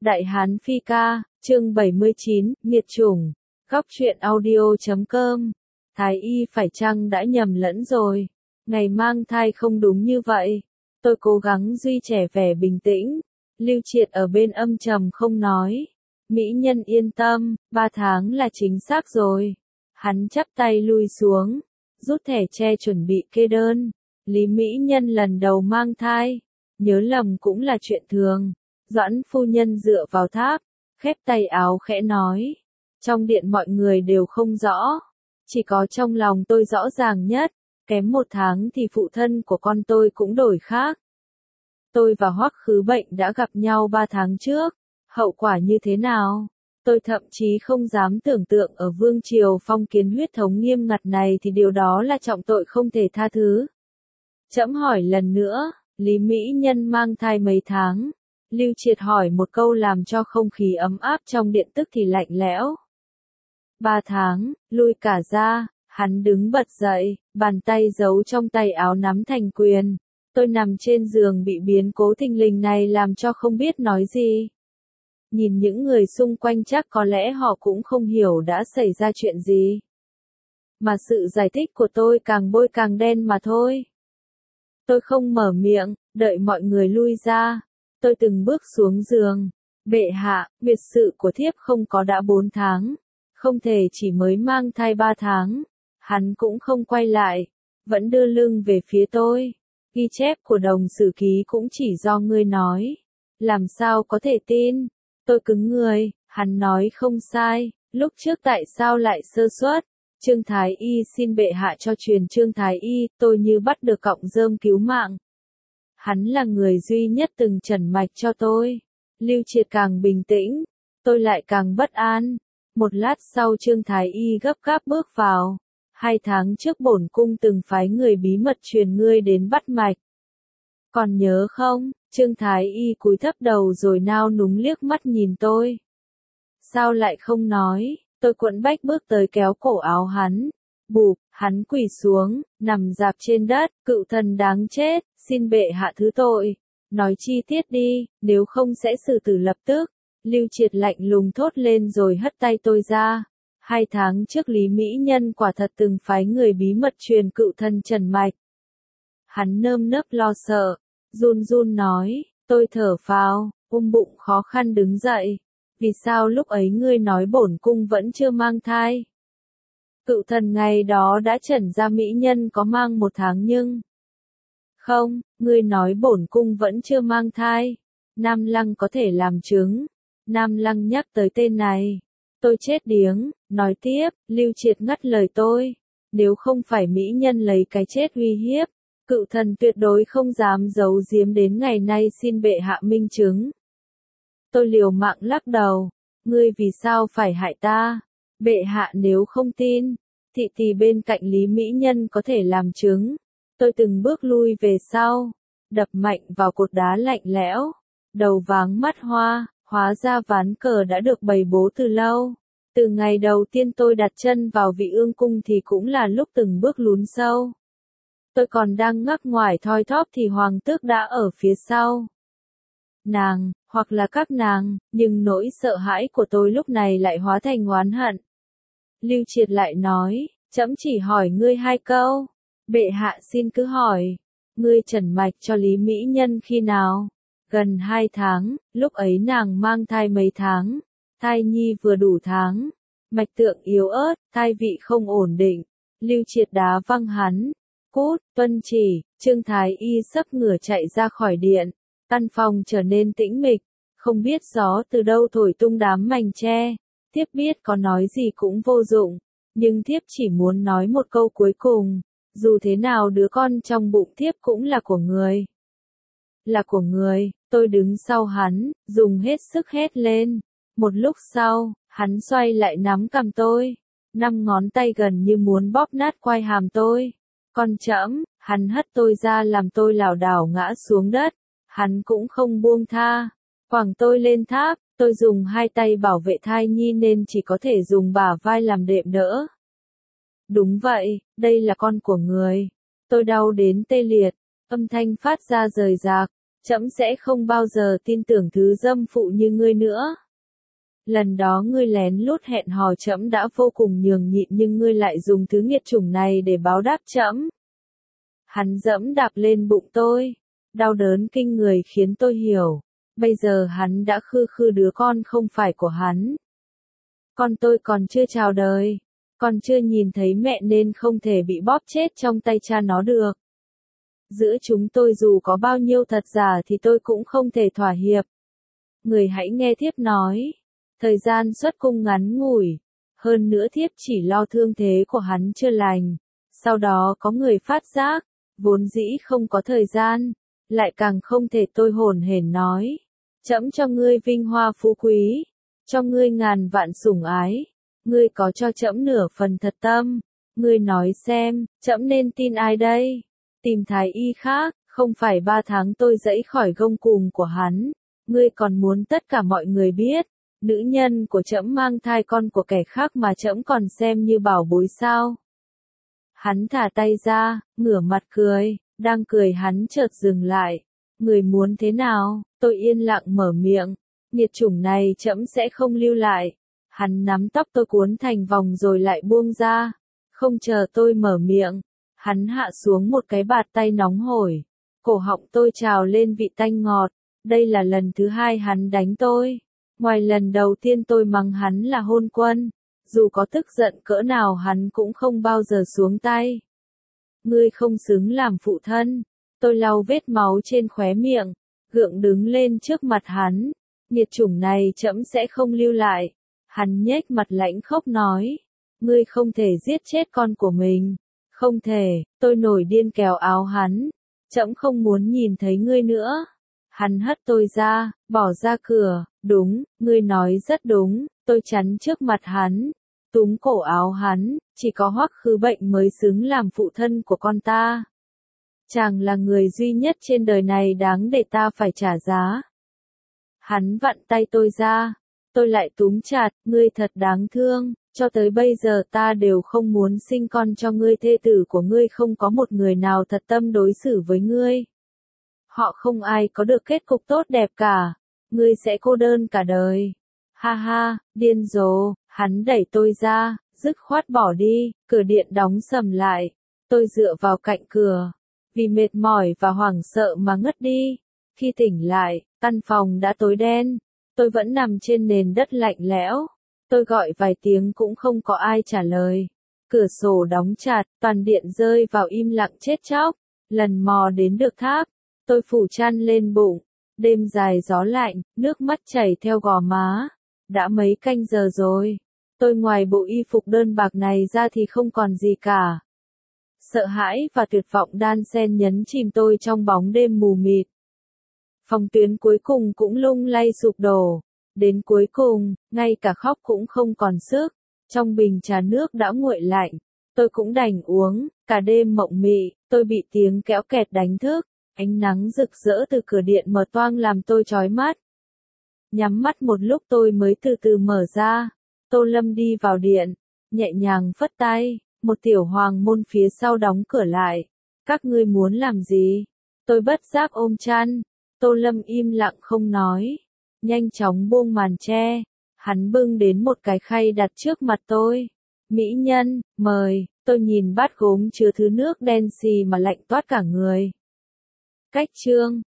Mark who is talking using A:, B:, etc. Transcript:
A: Đại Hán Phi Ca, chương 79, Miệt Chủng, Góc truyện audio.com. Thái y phải chăng đã nhầm lẫn rồi? Ngày mang thai không đúng như vậy. Tôi cố gắng duy trì vẻ bình tĩnh. Lưu Triệt ở bên âm trầm không nói. Mỹ nhân yên tâm, 3 tháng là chính xác rồi. Hắn chắp tay lui xuống, rút thẻ tre chuẩn bị kê đơn. Lý Mỹ Nhân lần đầu mang thai, nhớ lầm cũng là chuyện thường. Doãn phu nhân dựa vào tháp, khép tay áo khẽ nói. Trong điện mọi người đều không rõ, chỉ có trong lòng tôi rõ ràng nhất. Kém 1 tháng thì phụ thân của con tôi cũng đổi khác. Tôi và Hoắc Khứ Bệnh đã gặp nhau 3 tháng trước, hậu quả như thế nào? Tôi thậm chí không dám tưởng tượng ở vương triều phong kiến huyết thống nghiêm ngặt này thì điều đó là trọng tội không thể tha thứ. Trẫm hỏi lần nữa, Lý Mỹ Nhân mang thai mấy tháng? Lưu Triệt hỏi một câu làm cho không khí ấm áp trong điện tức thì lạnh lẽo. 3 tháng, lui cả ra, hắn đứng bật dậy, bàn tay giấu trong tay áo nắm thành quyền. Tôi nằm trên giường bị biến cố thình lình này làm cho không biết nói gì. Nhìn những người xung quanh chắc có lẽ họ cũng không hiểu đã xảy ra chuyện gì. Mà sự giải thích của tôi càng bôi càng đen mà thôi. Tôi không mở miệng, đợi mọi người lui ra. Tôi từng bước xuống giường. Bệ hạ, biệt sự của thiếp không có đã 4 tháng. Không thể chỉ mới mang thai 3 tháng. Hắn cũng không quay lại. Vẫn đưa lưng về phía tôi. Ghi chép của đồng sử ký cũng chỉ do ngươi nói. Làm sao có thể tin? Tôi cứng người, hắn nói không sai. Lúc trước tại sao lại sơ suất? Trương Thái Y xin bệ hạ cho truyền Trương Thái Y, tôi như bắt được cọng rơm cứu mạng. Hắn là người duy nhất từng trần mạch cho tôi. Lưu Triệt càng bình tĩnh, tôi lại càng bất an. Một lát sau Trương Thái Y gấp gáp bước vào. 2 tháng trước bổn cung từng phái người bí mật truyền ngươi đến bắt mạch. Còn nhớ không? Trương Thái Y cúi thấp đầu rồi nao núng liếc mắt nhìn tôi. Sao lại không nói? Tôi quẫn bách bước tới kéo cổ áo hắn. Bụp, hắn quỳ xuống, nằm rạp trên đất, cựu thần đáng chết, xin bệ hạ thứ tội. Nói chi tiết đi, nếu không sẽ xử tử lập tức. Lưu Triệt lạnh lùng thốt lên rồi hất tay tôi ra. 2 tháng trước Lý Mỹ Nhân quả thật từng phái người bí mật truyền cựu thần trần mạch. Hắn nơm nớp lo sợ, run run nói, tôi thở phào, bụng khó khăn đứng dậy. Vì sao lúc ấy ngươi nói bổn cung vẫn chưa mang thai? Cựu thần ngày đó đã trần ra Mỹ Nhân có mang 1 tháng nhưng... Không, ngươi nói bổn cung vẫn chưa mang thai. Nam Lăng có thể làm chứng. Nam Lăng nhắc tới tên này. Tôi chết điếng, nói tiếp, Lưu Triệt ngắt lời tôi. Nếu không phải Mỹ Nhân lấy cái chết uy hiếp, cựu thần tuyệt đối không dám giấu giếm đến ngày nay xin bệ hạ minh chứng. Tôi liều mạng lắc đầu, ngươi vì sao phải hại ta? Bệ hạ nếu không tin, thị tỳ bên cạnh Lý Mỹ Nhân có thể làm chứng. Tôi từng bước lui về sau, đập mạnh vào cột đá lạnh lẽo, đầu váng mắt hoa, hóa ra ván cờ đã được bày bố từ lâu. Từ ngày đầu tiên tôi đặt chân vào Vị Ương Cung thì cũng là lúc từng bước lún sâu. Tôi còn đang ngắc ngoải thoi thóp thì hoàng tước đã ở phía sau. Nàng, hoặc là các nàng, nhưng nỗi sợ hãi của tôi lúc này lại hóa thành oán hận. Lưu Triệt lại nói, trẫm chỉ hỏi ngươi 2 câu. Bệ hạ xin cứ hỏi, ngươi trần mạch cho Lý Mỹ Nhân khi nào? Gần 2 tháng, lúc ấy nàng mang thai mấy tháng? Thai nhi vừa đủ tháng. Mạch tượng yếu ớt, thai vị không ổn định. Lưu Triệt đá văng hắn. Cút, tuân chỉ, Trương Thái Y sấp ngửa chạy ra khỏi điện. Căn phòng trở nên tĩnh mịch. Không biết gió từ đâu thổi tung đám mành tre. Thiếp biết có nói gì cũng vô dụng. Nhưng thiếp chỉ muốn nói một câu cuối cùng. Dù thế nào đứa con trong bụng thiếp cũng là của người. Là của người, tôi đứng sau hắn, dùng hết sức hét lên. Một lúc sau, hắn xoay lại nắm cằm tôi. 5 ngón tay gần như muốn bóp nát quai hàm tôi. Con trẫm, hắn hất tôi ra làm tôi lảo đảo ngã xuống đất. Hắn cũng không buông tha. Quẳng tôi lên tháp, tôi dùng 2 tay bảo vệ thai nhi nên chỉ có thể dùng bả vai làm đệm đỡ. Đúng vậy, đây là con của người. Tôi đau đến tê liệt, âm thanh phát ra rời rạc. trẫm sẽ không bao giờ tin tưởng thứ dâm phụ như ngươi nữa. Lần đó ngươi lén lút hẹn hò trẫm đã vô cùng nhường nhịn nhưng ngươi lại dùng thứ nghiệt chủng này để báo đáp trẫm. Hắn dẫm đạp lên bụng tôi, đau đớn kinh người khiến tôi hiểu, bây giờ hắn đã khư khư đứa con không phải của hắn. Con tôi còn chưa chào đời, còn chưa nhìn thấy mẹ nên không thể bị bóp chết trong tay cha nó được. Giữa chúng tôi dù có bao nhiêu thật giả thì tôi cũng không thể thỏa hiệp. Người hãy nghe thiếp nói. Thời gian xuất cung ngắn ngủi. Hơn nữa thiếp chỉ lo thương thế của hắn chưa lành. Sau đó có người phát giác. Vốn dĩ không có thời gian. Lại càng không thể tôi hồn hển nói. Trẫm cho ngươi vinh hoa phú quý. Cho ngươi ngàn vạn sủng ái. Ngươi có cho trẫm nửa phần thật tâm. Ngươi nói xem, trẫm nên tin ai đây? Tìm thái y khác, không phải 3 tháng tôi dẫy khỏi gông cùm của hắn. Ngươi còn muốn tất cả mọi người biết, nữ nhân của trẫm mang thai con của kẻ khác mà trẫm còn xem như bảo bối sao? Hắn thả tay ra, ngửa mặt cười, đang cười hắn chợt dừng lại. Người muốn thế nào? Tôi yên lặng mở miệng. Nghiệt chủng này trẫm sẽ không lưu lại. Hắn nắm tóc tôi cuốn thành vòng rồi lại buông ra. Không chờ tôi mở miệng. Hắn hạ xuống một cái bạt tay nóng hổi. Cổ họng tôi trào lên vị tanh ngọt. Đây là lần thứ 2 hắn đánh tôi. Ngoài lần đầu tiên tôi mắng hắn là hôn quân. Dù có tức giận cỡ nào hắn cũng không bao giờ xuống tay. Ngươi không xứng làm phụ thân. Tôi lau vết máu trên khóe miệng. Gượng đứng lên trước mặt hắn. Nghiệt chủng này trẫm sẽ không lưu lại. Hắn nhếch mặt lãnh khốc nói. Ngươi không thể giết chết con của mình. Không thể, tôi nổi điên kéo áo hắn. Trẫm không muốn nhìn thấy ngươi nữa. Hắn hất tôi ra, bỏ ra cửa. Đúng, ngươi nói rất đúng. Tôi chắn trước mặt hắn. Túm cổ áo hắn, chỉ có Hoắc Khứ Bệnh mới xứng làm phụ thân của con ta. Chàng là người duy nhất trên đời này đáng để ta phải trả giá. Hắn vặn tay tôi ra. Tôi lại túm chặt, ngươi thật đáng thương. Cho tới bây giờ ta đều không muốn sinh con cho ngươi, thê tử của ngươi không có một người nào thật tâm đối xử với ngươi. Họ không ai có được kết cục tốt đẹp cả. Ngươi sẽ cô đơn cả đời. Ha ha, điên rồ, hắn đẩy tôi ra, dứt khoát bỏ đi, cửa điện đóng sầm lại. Tôi dựa vào cạnh cửa. Vì mệt mỏi và hoảng sợ mà ngất đi. Khi tỉnh lại, căn phòng đã tối đen. Tôi vẫn nằm trên nền đất lạnh lẽo. Tôi gọi vài tiếng cũng không có ai trả lời. Cửa sổ đóng chặt, toàn điện rơi vào im lặng chết chóc. Lần mò đến được tháp, tôi phủ chăn lên bụng. Đêm dài gió lạnh, nước mắt chảy theo gò má. Đã mấy canh giờ rồi. Tôi ngoài bộ y phục đơn bạc này ra thì không còn gì cả. Sợ hãi và tuyệt vọng đan xen nhấn chìm tôi trong bóng đêm mù mịt. Phòng tuyến cuối cùng cũng lung lay sụp đổ. Đến cuối cùng, ngay cả khóc cũng không còn sức. Trong bình trà nước đã nguội lạnh. Tôi cũng đành uống. Cả đêm mộng mị, tôi bị tiếng kéo kẹt đánh thức. Ánh nắng rực rỡ từ cửa điện mở toang làm tôi chói mắt. Nhắm mắt một lúc tôi mới từ từ mở ra. Tô Lâm đi vào điện, nhẹ nhàng phất tay. Một tiểu hoàng môn phía sau đóng cửa lại. Các ngươi muốn làm gì? Tôi bất giác ôm chăn. Tô Lâm im lặng không nói. Nhanh chóng buông màn che. Hắn bưng đến một cái khay đặt trước mặt tôi. Mỹ nhân, mời. Tôi nhìn bát gốm chứa thứ nước đen xì mà lạnh toát cả người. Cách chương